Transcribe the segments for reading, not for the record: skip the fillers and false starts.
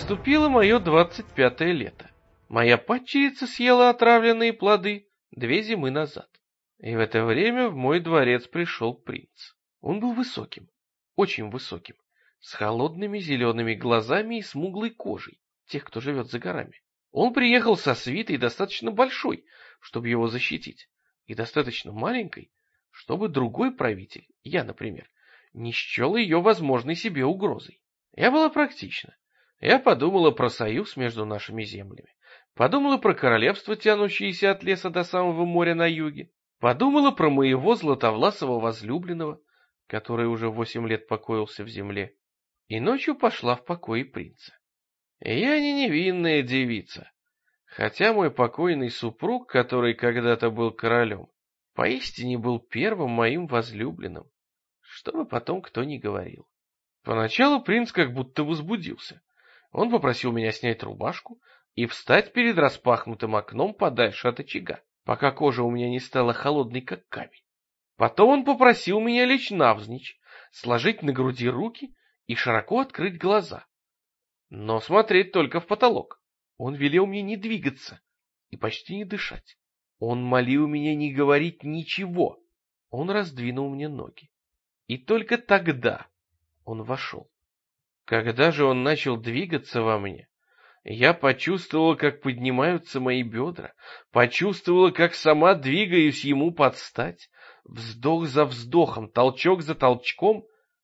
Наступило мое 25-е лето. Моя падчерица съела отравленные плоды 2 зимы назад. И в это время в мой дворец пришел принц. Он был высоким, очень высоким, с холодными зелеными глазами и смуглой кожей, тех, кто живет за горами. Он приехал со свитой достаточно большой, чтобы его защитить, и достаточно маленькой, чтобы другой правитель, я, например, не счел ее возможной себе угрозой. Я была практична. Я подумала про союз между нашими землями, подумала про королевство, тянущееся от леса до самого моря на юге, подумала про моего златовласого возлюбленного, который уже 8 лет покоился в земле, и ночью пошла в покои принца. Я не невинная девица, хотя мой покойный супруг, который когда-то был королем, поистине был первым моим возлюбленным, что бы потом кто ни говорил. Поначалу принц как будто возбудился. Он попросил меня снять рубашку и встать перед распахнутым окном подальше от очага, пока кожа у меня не стала холодной, как камень. Потом он попросил меня лечь навзничь, сложить на груди руки и широко открыть глаза, но смотреть только в потолок. Он велел мне не двигаться и почти не дышать. Он молил меня не говорить ничего. Он раздвинул мне ноги. И только тогда он вошел. Когда же он начал двигаться во мне, я почувствовала, как поднимаются мои бедра, почувствовала, как сама двигаюсь ему под стать, вздох за вздохом, толчок за толчком.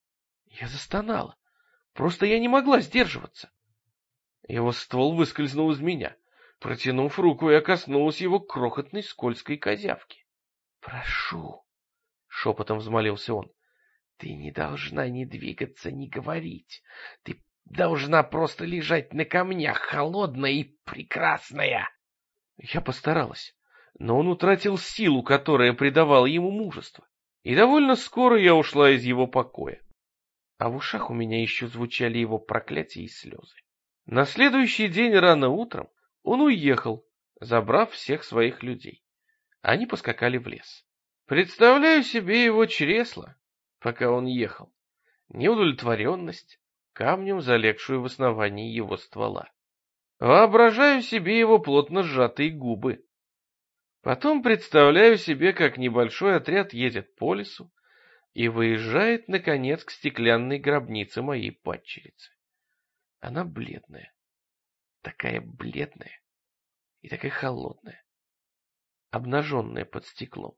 Я застонала, просто я не могла сдерживаться. Его ствол выскользнул из меня. Протянув руку, я коснулась его крохотной скользкой козявки. «Прошу», — шепотом взмолился он, — «ты не должна ни двигаться, ни говорить. Ты должна просто лежать на камнях, холодная и прекрасная». Я постаралась, но он утратил силу, которая придавала ему мужество. И довольно скоро я ушла из его покоя. А в ушах у меня еще звучали его проклятия и слезы. На следующий день рано утром он уехал, забрав всех своих людей. Они поскакали в лес. Представляю себе его чресла, пока он ехал, неудовлетворенность, камнем залегшую в основании его ствола. Воображаю себе его плотно сжатые губы. Потом представляю себе, как небольшой отряд едет по лесу и выезжает, наконец, к стеклянной гробнице моей падчерицы. Она бледная, такая бледная и такая холодная, обнаженная под стеклом,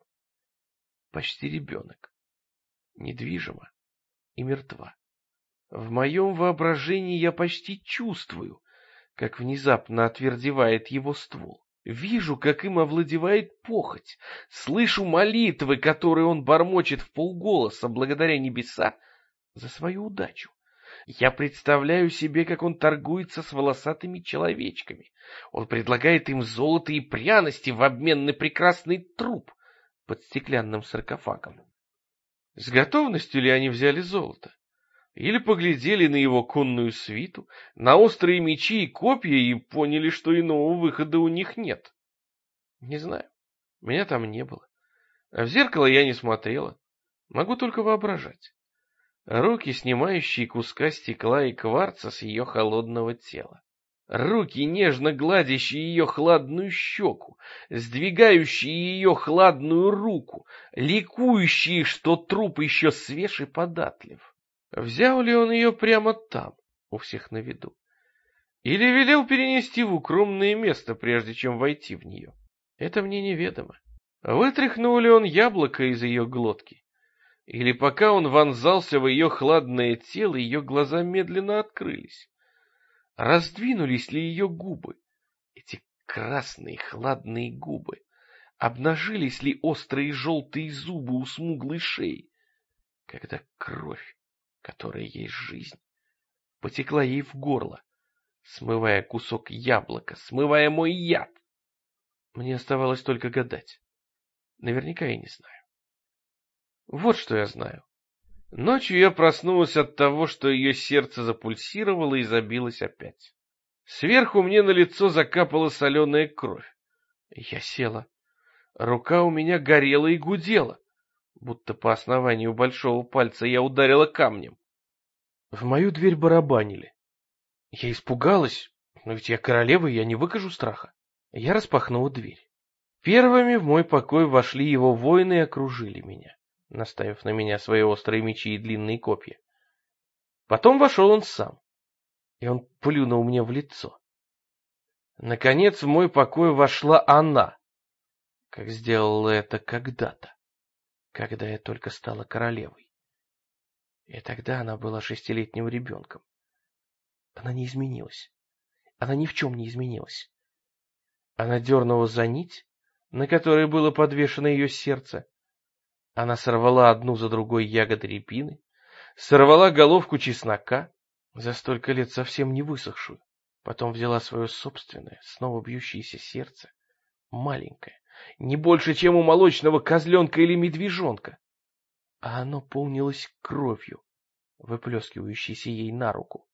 почти ребенок, недвижима и мертва. В моем воображении я почти чувствую, как внезапно отвердевает его ствол. Вижу, как им овладевает похоть, слышу молитвы, которые он бормочет вполголоса благодаря небеса за свою удачу. Я представляю себе, как он торгуется с волосатыми человечками. Он предлагает им золото и пряности в обмен на прекрасный труп под стеклянным саркофагом. С готовностью ли они взяли золото? Или поглядели на его конную свиту, на острые мечи и копья и поняли, что иного выхода у них нет? Не знаю. Меня там не было. А в зеркало я не смотрела. Могу только воображать. Руки, снимающие куска стекла и кварца с ее холодного тела. Руки, нежно гладящие ее хладную щеку, сдвигающие ее хладную руку, ликующие, что труп еще свеж и податлив. Взял ли он ее прямо там, у всех на виду? Или велел перенести в укромное место, прежде чем войти в нее? Это мне неведомо. Вытряхнул ли он яблоко из ее глотки? Или пока он вонзался в ее хладное тело, ее глаза медленно открылись? Раздвинулись ли ее губы? Эти красные хладные губы. Обнажились ли острые желтые зубы у смуглой шеи? Когда кровь, которая есть жизнь, потекла ей в горло, смывая кусок яблока, смывая мой яд. Мне оставалось только гадать. Наверняка я не знаю. Вот что я знаю. Ночью я проснулась от того, что ее сердце запульсировало и забилось опять. Сверху мне на лицо закапала соленая кровь. Я села. Рука у меня горела и гудела, будто по основанию большого пальца я ударила камнем. В мою дверь барабанили. Я испугалась, но ведь я королева, и я не выкажу страха. Я распахнула дверь. Первыми в мой покой вошли его воины и окружили меня, наставив на меня свои острые мечи и длинные копья. Потом вошел он сам, и он плюнул мне в лицо. Наконец в мой покой вошла она, как сделала это когда-то, когда я только стала королевой. И тогда она была 6-летним ребенком. Она не изменилась. Она ни в чем не изменилась. Она дернула за нить, на которой было подвешено ее сердце. Она сорвала одну за другой ягоды рябины, сорвала головку чеснока, за столько лет совсем не высохшую. Потом взяла свое собственное, снова бьющееся сердце, маленькое, не больше, чем у молочного козленка или медвежонка, а оно полнилось кровью, выплескивающейся ей на руку.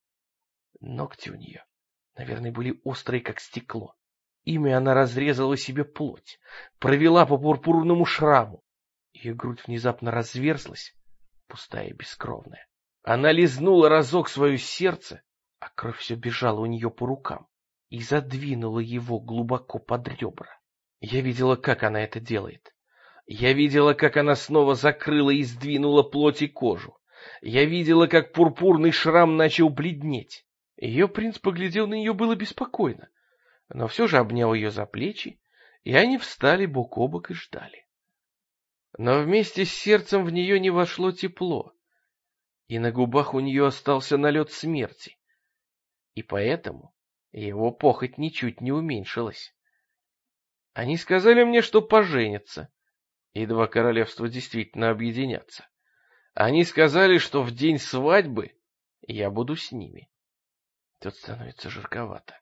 Ногти у нее, наверное, были острые, как стекло. Ими она разрезала себе плоть, провела по пурпурному шраму. Ее грудь внезапно разверзлась, пустая и бескровная. Она лизнула разок свое сердце, а кровь все бежала у нее по рукам, и задвинула его глубоко под ребра. Я видела, как она это делает. Я видела, как она снова закрыла и сдвинула плоть и кожу. Я видела, как пурпурный шрам начал бледнеть. Ее принц поглядел на нее было беспокойно, но все же обнял ее за плечи, и они встали бок о бок и ждали. Но вместе с сердцем в нее не вошло тепло, и на губах у нее остался налет смерти, и поэтому его похоть ничуть не уменьшилась. Они сказали мне, что поженятся, и два королевства действительно объединятся. Они сказали, что в день свадьбы я буду с ними. Тут становится жарковато.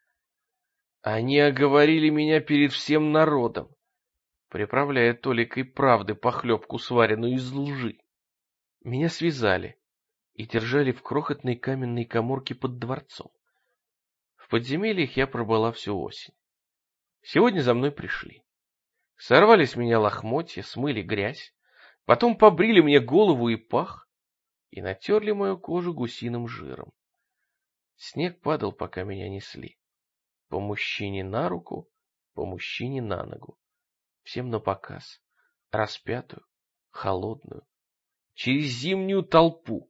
Они оговорили меня перед всем народом, приправляя толикой правды похлебку, сваренную из лжи. Меня связали и держали в крохотной каменной каморке под дворцом. В подземельях я пробыла всю осень. Сегодня за мной пришли. Сорвали с меня лохмотья, смыли грязь, потом побрили мне голову и пах и натерли мою кожу гусиным жиром. Снег падал, пока меня несли. По мужчине на руку, по мужчине на ногу. Всем напоказ, распятую, холодную, через зимнюю толпу.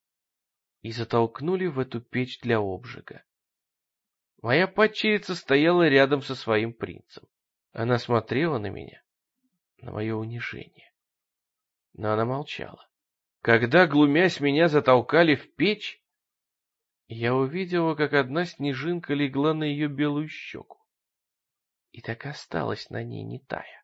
И затолкнули в эту печь для обжига. Моя падчерица стояла рядом со своим принцем. Она смотрела на меня, на мое унижение. Но она молчала. Когда, глумясь, меня затолкали в печь, я увидела, как одна снежинка легла на ее белую щеку. И так и осталась на ней не тая.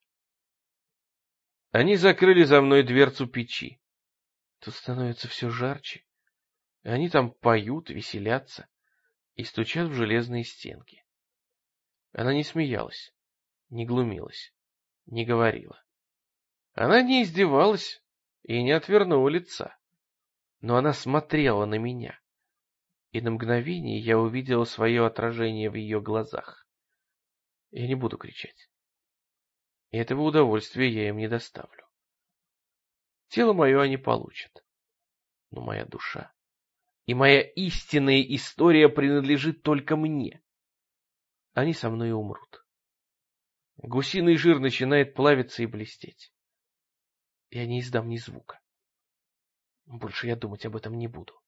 Они закрыли за мной дверцу печи. Тут становится все жарче. Они там поют, веселятся и стучат в железные стенки. Она не смеялась, не глумилась, не говорила. Она не издевалась и не отвернула лица. Но она смотрела на меня. И на мгновение я увидела свое отражение в ее глазах. Я не буду кричать. И этого удовольствия я им не доставлю. Тело мое они получат. Но моя душа и моя истинная история принадлежит только мне. Они со мной умрут. Гусиный жир начинает плавиться и блестеть. Я не издам ни звука. Больше я думать об этом не буду.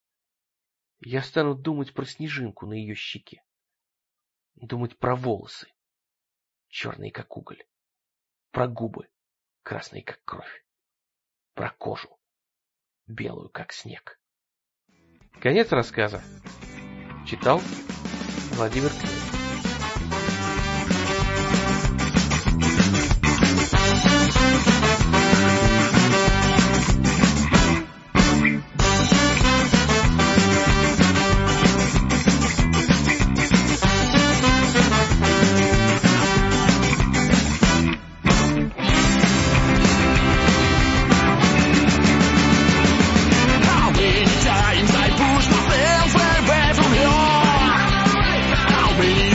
Я стану думать про снежинку на ее щеке. Думать про волосы, черные как уголь. Про губы, красные как кровь. Про кожу, белую как снег. Конец рассказа. Читал Владимир Климов. Times I push myself way from here. How many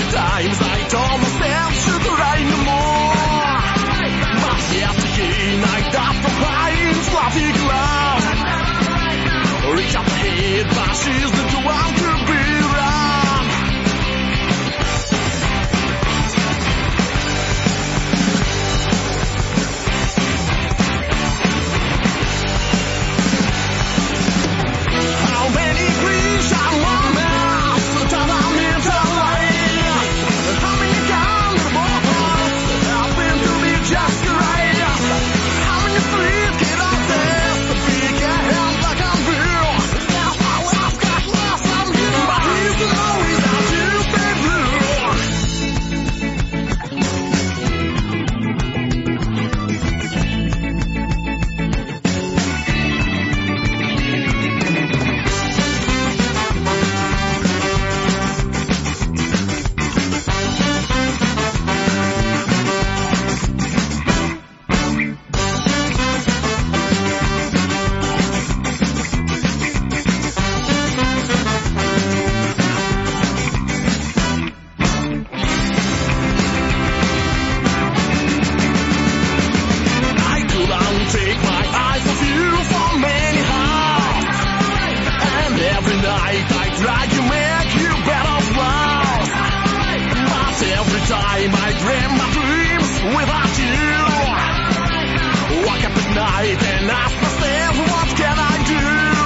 without you. Wake up at night and ask myself, what can I do?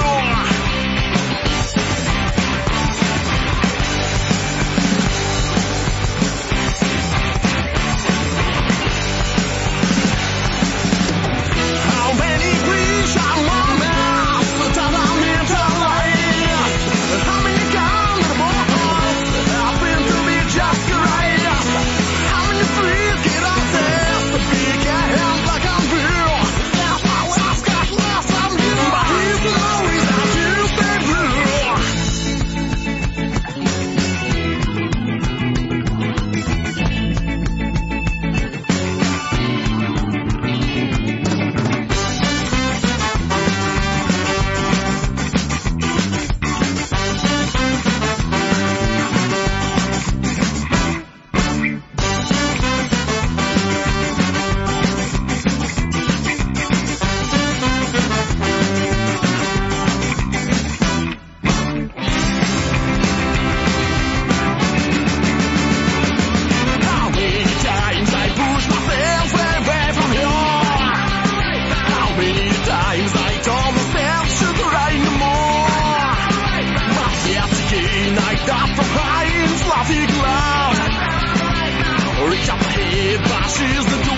How many dreams are long enough that I'm into life? How many gone to the ball have been to be just great? How many freaks get out there to be a hand like I'm real? That's my last got lost on you, but he's always that you stay blue. How many times I pushed myself away from you? How many times I told myself should rain no more? But yet again I died from crying, fluffy cloud. Reach up ahead, but she's the door.